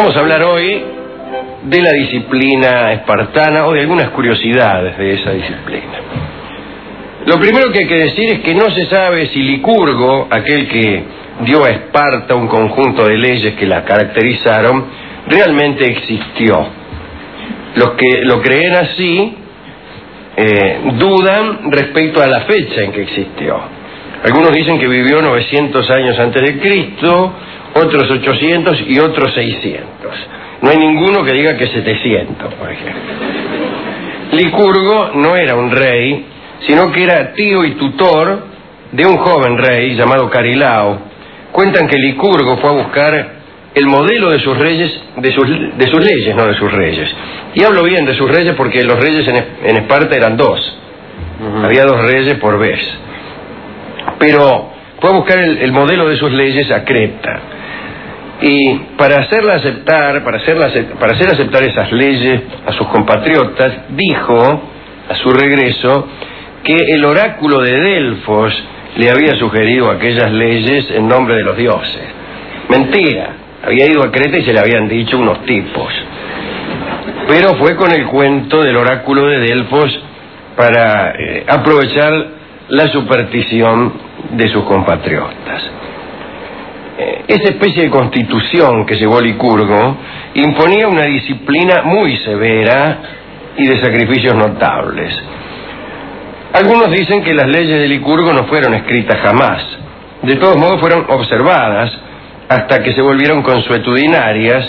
Vamos a hablar hoy de la disciplina espartana o de algunas curiosidades de esa disciplina. Lo primero que hay que decir es que no se sabe si Licurgo, aquel que dio a Esparta un conjunto de leyes que la caracterizaron, realmente existió. Los que lo creen así dudan respecto a la fecha en que existió. Algunos dicen que vivió 900 años antes de Cristo, otros 800 y otros 600. No hay ninguno que diga que 700, por ejemplo. Licurgo no era un rey, sino que era tío y tutor de un joven rey llamado Carilao. Cuentan que Licurgo fue a buscar el modelo de sus reyes, de sus leyes, no de sus reyes. Y hablo bien de sus reyes porque los reyes en Esparta eran dos. Había dos reyes por vez. Pero fue a buscar el modelo de sus leyes a Creta. Y para hacer aceptar esas leyes a sus compatriotas, dijo a su regreso que el oráculo de Delfos le había sugerido aquellas leyes en nombre de los dioses. Mentira, había ido a Creta y se le habían dicho unos tipos. Pero fue con el cuento del oráculo de Delfos para aprovechar la superstición de sus compatriotas. Esa especie de constitución que llevó Licurgo imponía una disciplina muy severa y de sacrificios notables. Algunos dicen que las leyes de Licurgo no fueron escritas jamás. De todos modos fueron observadas hasta que se volvieron consuetudinarias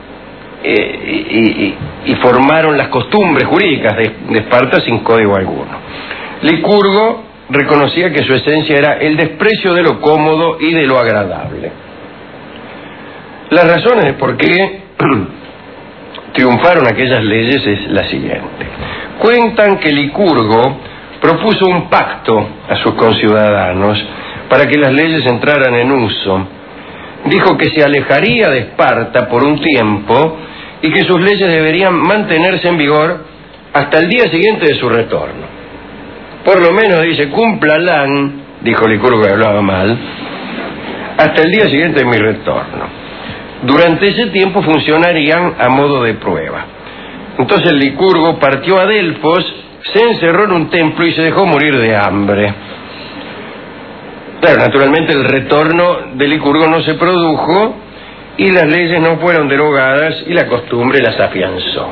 y formaron las costumbres jurídicas de Esparta sin código alguno. Licurgo reconocía que su esencia era el desprecio de lo cómodo y de lo agradable. Las razones de por qué triunfaron aquellas leyes es la siguiente. Cuentan que Licurgo propuso un pacto a sus conciudadanos para que las leyes entraran en uso. Dijo que se alejaría de Esparta por un tiempo y que sus leyes deberían mantenerse en vigor hasta el día siguiente de su retorno. Por lo menos, dice, cúmplalan, dijo Licurgo que hablaba mal, hasta el día siguiente de mi retorno. Durante ese tiempo funcionarían a modo de prueba. Entonces Licurgo partió a Delfos, se encerró en un templo y se dejó morir de hambre. Claro, naturalmente el retorno de Licurgo no se produjo y las leyes no fueron derogadas y la costumbre las afianzó.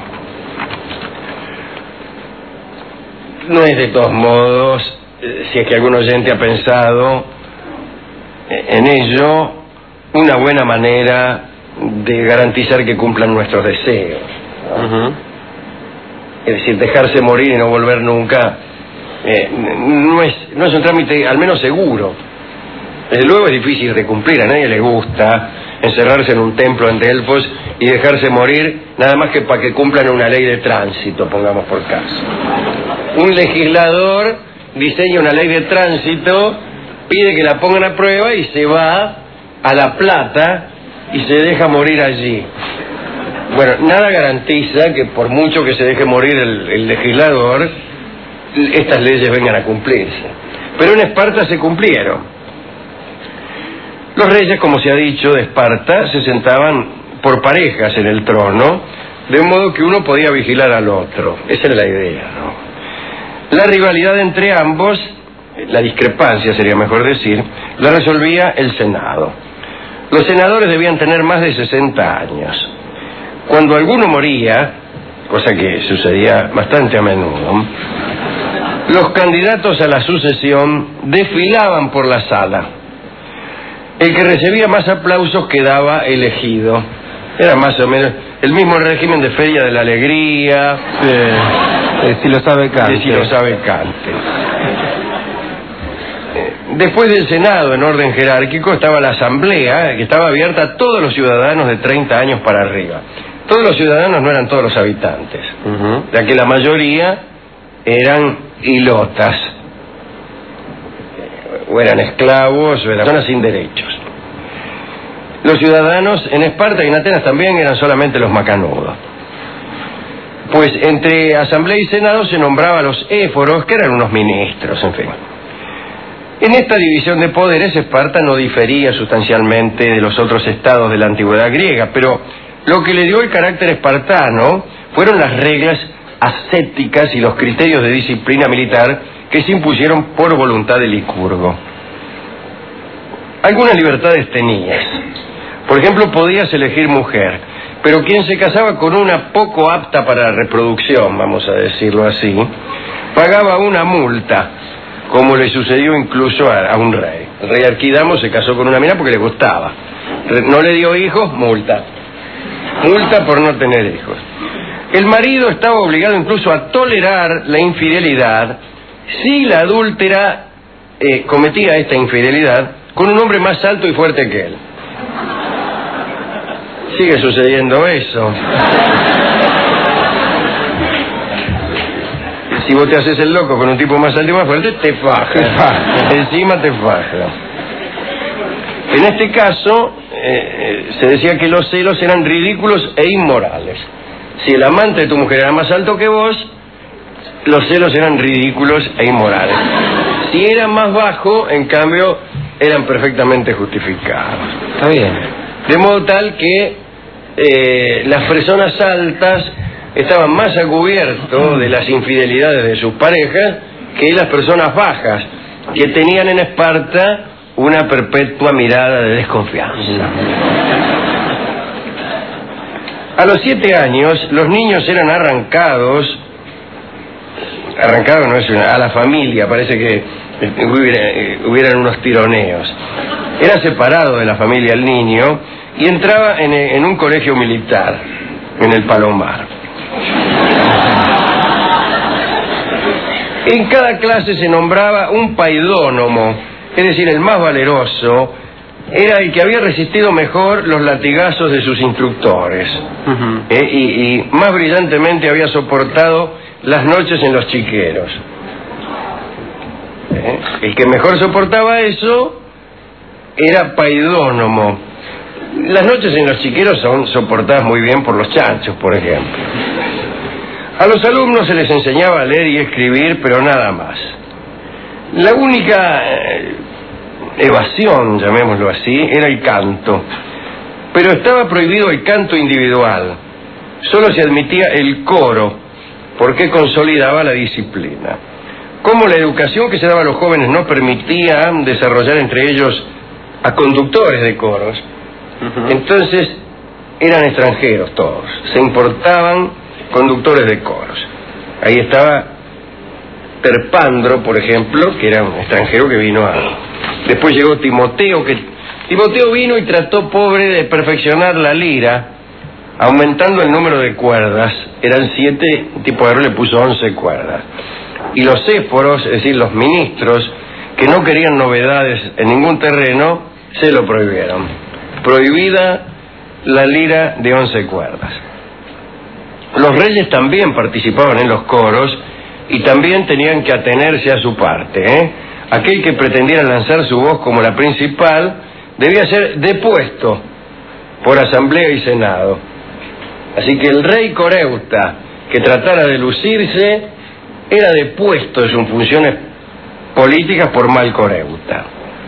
No es de todos modos, si es que algún oyente ha pensado en ello, una buena manera de garantizar que cumplan nuestros deseos, ¿no? Es decir, dejarse morir y no volver nunca no es un trámite al menos seguro. Desde luego es difícil de cumplir, a nadie le gusta encerrarse en un templo en Delfos y dejarse morir nada más que para que cumplan una ley de tránsito, pongamos por caso. Un legislador diseña una ley de tránsito, pide que la pongan a prueba y se va a La Plata y se deja morir allí. Bueno, nada garantiza que por mucho que se deje morir el legislador, estas leyes vengan a cumplirse. Pero en Esparta se cumplieron. Los reyes, como se ha dicho, de Esparta se sentaban por parejas en el trono, de modo que uno podía vigilar al otro. Esa era la idea, ¿no? La rivalidad entre ambos, la discrepancia sería mejor decir, la resolvía el Senado. Los senadores debían tener más de 60 años. Cuando alguno moría, cosa que sucedía bastante a menudo, los candidatos a la sucesión desfilaban por la sala. El que recibía más aplausos quedaba elegido. Era más o menos el mismo régimen de Feria de la Alegría, si lo sabe Cante. Si lo sabe Cante. Después del Senado, en orden jerárquico, estaba la Asamblea, que estaba abierta a todos los ciudadanos de 30 años para arriba. Todos los ciudadanos no eran todos los habitantes, ya que la mayoría eran hilotas, o eran esclavos, o eran personas sin derechos. Los ciudadanos en Esparta y en Atenas también eran solamente los macanudos. Pues entre Asamblea y Senado se nombraba a los éforos, que eran unos ministros, en fin. En esta división de poderes, Esparta no difería sustancialmente de los otros estados de la antigüedad griega, pero Lo que le dio el carácter espartano fueron las reglas ascéticas y los criterios de disciplina militar que se impusieron por voluntad de Licurgo. Algunas libertades tenías. Por ejemplo, podías elegir mujer, pero quien se casaba con una poco apta para la reproducción, vamos a decirlo así, pagaba una multa, como le sucedió incluso a un rey. El rey Arquidamo se casó con una mina porque le gustaba. No le dio hijos, multa. Multa por no tener hijos. El marido estaba obligado incluso a tolerar la infidelidad si la adúltera cometía esta infidelidad con un hombre más alto y fuerte que él. Sigue sucediendo eso. Si vos te haces el loco con un tipo más alto y más fuerte, te faja. Encima te faja. En este caso, se decía que los celos eran ridículos e inmorales. Si el amante de tu mujer era más alto que vos, los celos eran ridículos e inmorales. Si era más bajo, en cambio, eran perfectamente justificados. Está bien. De modo tal que las personas altas estaban más a cubierto de las infidelidades de sus parejas que las personas bajas, que tenían en Esparta una perpetua mirada de desconfianza. A los 7 años, los niños eran arrancados no es a la familia, parece que hubieran unos tironeos. Era separado de la familia el niño y entraba en un colegio militar, en el Palomar. En cada clase se nombraba un paidónomo, es decir, el más valeroso, era el que había resistido mejor los latigazos de sus instructores. Y más brillantemente había soportado las noches en los chiqueros. El que mejor soportaba eso era paidónomo. Las noches en los chiqueros son soportadas muy bien por los chanchos, por ejemplo. A los alumnos se les enseñaba a leer y escribir, pero nada más. La única evasión, llamémoslo así, era el canto. Pero estaba prohibido el canto individual. Solo se admitía el coro, porque consolidaba la disciplina. Como la educación que se daba a los jóvenes no permitía desarrollar entre ellos a conductores de coros, entonces eran extranjeros todos. Se importaban conductores de coros. Ahí estaba Terpandro, por ejemplo, que era un extranjero que vino a... Después llegó Timoteo, Timoteo vino y trató, pobre, de perfeccionar la lira, aumentando el número de cuerdas. Eran 7, un tipo de arroz le puso 11 cuerdas. Y los éforos, es decir, los ministros, que no querían novedades en ningún terreno, se lo prohibieron. Prohibida la lira de 11 cuerdas. Los reyes también participaban en los coros y también tenían que atenerse a su parte. Aquel que pretendiera lanzar su voz como la principal debía ser depuesto por asamblea y senado. Así que el rey Coreuta que tratara de lucirse era depuesto de sus funciones políticas por mal Coreuta.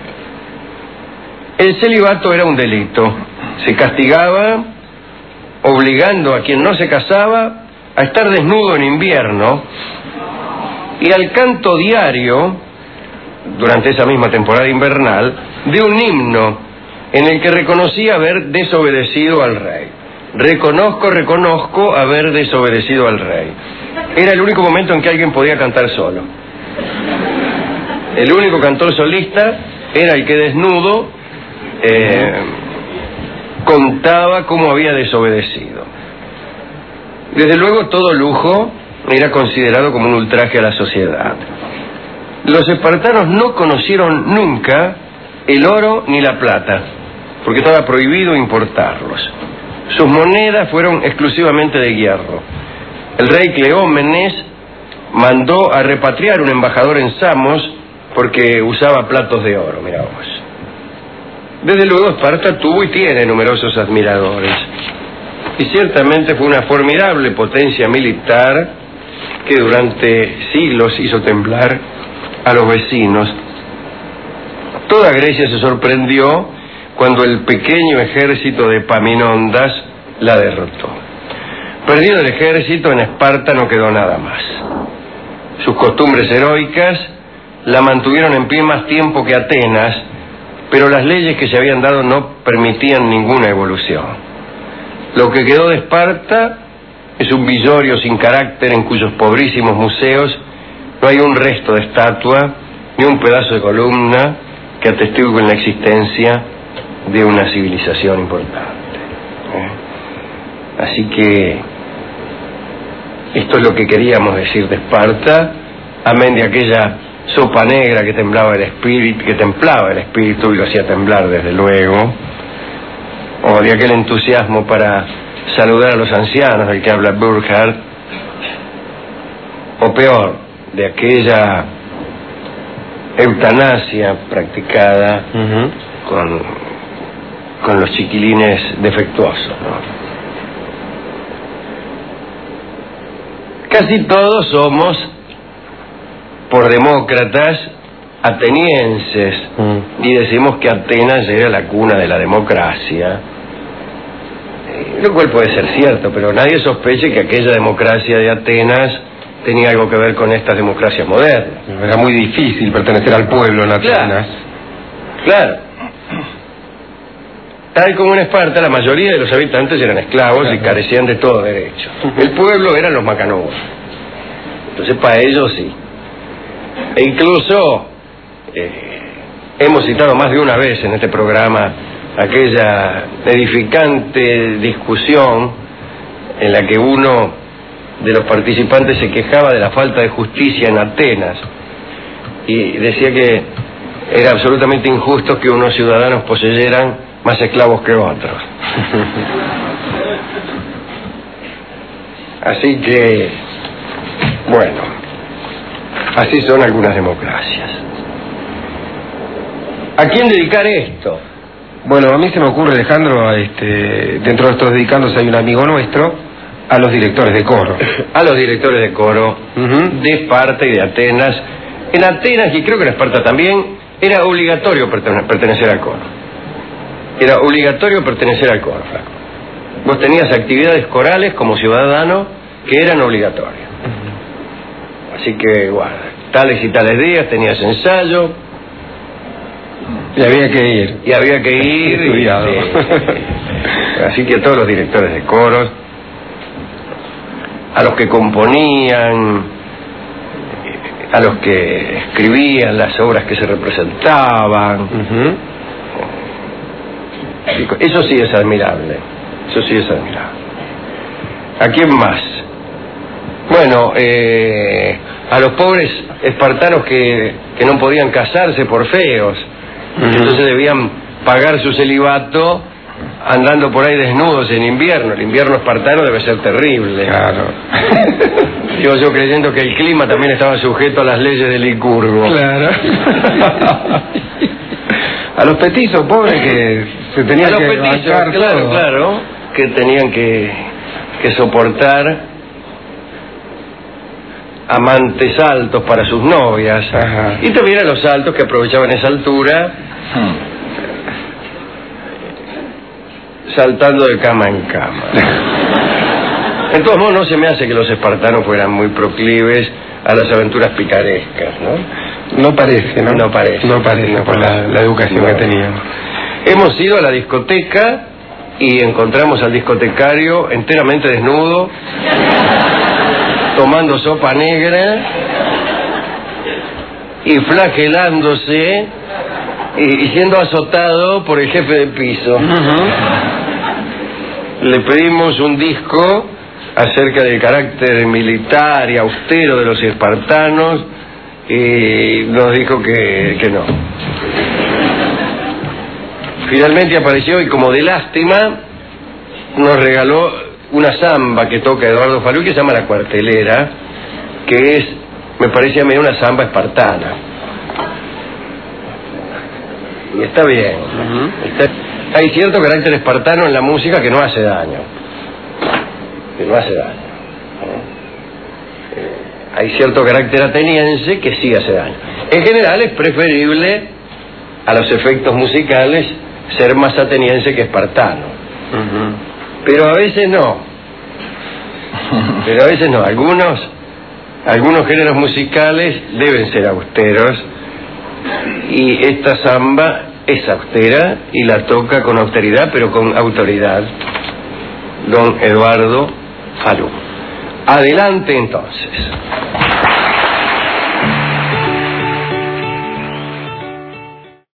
El celibato era un delito. Se castigaba obligando a quien no se casaba a estar desnudo en invierno y al canto diario, durante esa misma temporada invernal, de un himno en el que reconocía haber desobedecido al rey. Reconozco haber desobedecido al rey. Era el único momento en que alguien podía cantar solo. El único cantor solista era el que desnudo contaba cómo había desobedecido. Desde luego todo lujo era considerado como un ultraje a la sociedad. Los espartanos no conocieron nunca el oro ni la plata, porque estaba prohibido importarlos. Sus monedas fueron exclusivamente de hierro. El rey Cleómenes mandó a repatriar un embajador en Samos porque usaba platos de oro, mirá vos. Desde luego Esparta tuvo y tiene numerosos admiradores. Y ciertamente fue una formidable potencia militar que durante siglos hizo temblar a los vecinos. Toda Grecia se sorprendió cuando el pequeño ejército de Epaminondas la derrotó. Perdido el ejército, en Esparta no quedó nada más. Sus costumbres heroicas la mantuvieron en pie más tiempo que Atenas, pero las leyes que se habían dado no permitían ninguna evolución. Lo que quedó de Esparta es un villorio sin carácter en cuyos pobrísimos museos no hay un resto de estatua ni un pedazo de columna que atestiguen la existencia de una civilización importante. Así que esto es lo que queríamos decir de Esparta, amén de aquella sopa negra que templaba el espíritu y lo hacía temblar desde luego, o de aquel entusiasmo para saludar a los ancianos del que habla Burckhardt, o peor, de aquella eutanasia practicada con los chiquilines defectuosos, ¿no? Casi todos somos, por demócratas, atenienses, y decimos que Atenas era la cuna de la democracia, lo cual puede ser cierto, pero nadie sospeche que aquella democracia de Atenas tenía algo que ver con estas democracias modernas. Era muy difícil pertenecer al pueblo en Atenas. Claro. Tal como en Esparta, la mayoría de los habitantes eran esclavos y carecían de todo derecho. El pueblo eran los macanudos. Entonces, para ellos sí. E incluso hemos citado más de una vez en este programa aquella edificante discusión en la que uno de los participantes se quejaba de la falta de justicia en Atenas y decía que era absolutamente injusto que unos ciudadanos poseyeran más esclavos que otros. Así que, bueno, así son algunas democracias. ¿A quién dedicar esto? Bueno, a mí se me ocurre, Alejandro, dentro de estos dedicándose hay un amigo nuestro, a los directores de coro. A los directores de coro de Esparta y de Atenas. En Atenas, y creo que en Esparta también, era obligatorio pertenecer al coro. Era obligatorio pertenecer al coro. Vos tenías actividades corales como ciudadano que eran obligatorias. Así que, bueno, tales y tales días tenías ensayo. Y había que ir. Y había que ir. Estudiado. Así que a todos los directores de coros, a los que componían, a los que escribían las obras que se representaban. Eso sí es admirable. Eso sí es admirable. ¿A quién más? Bueno, a los pobres espartanos que no podían casarse por feos. Entonces debían pagar su celibato andando por ahí desnudos en invierno. El invierno espartano debe ser terrible. Claro. Yo creyendo que el clima también estaba sujeto a las leyes del Licurgo. Claro. A los petizos pobres que se tenían que bancar todo. Claro, que tenían que soportar amantes altos para sus novias. Ajá. Y también a los altos que aprovechaban esa altura saltando de cama en cama. En todos modos, no se me hace que los espartanos fueran muy proclives a las aventuras picarescas, ¿no? No parece, ¿no? No parece. No parece por la educación que tenían. Hemos ido a la discoteca y encontramos al discotecario enteramente desnudo, tomando sopa negra y flagelándose y siendo azotado por el jefe de piso. Le pedimos un disco acerca del carácter militar y austero de los espartanos y nos dijo que no. Finalmente apareció y, como de lástima, nos regaló una samba que toca Eduardo Falú, que se llama La Cuartelera, que es, me parece a mí, una samba espartana. Y está bien. Hay cierto carácter espartano en la música que no hace daño. Hay cierto carácter ateniense que sí hace daño. En general es preferible a los efectos musicales ser más ateniense que espartano. Pero a veces no. Pero a veces no. Algunos géneros musicales deben ser austeros, y esta samba es austera y la toca con austeridad, pero con autoridad, don Eduardo Falú. Adelante entonces.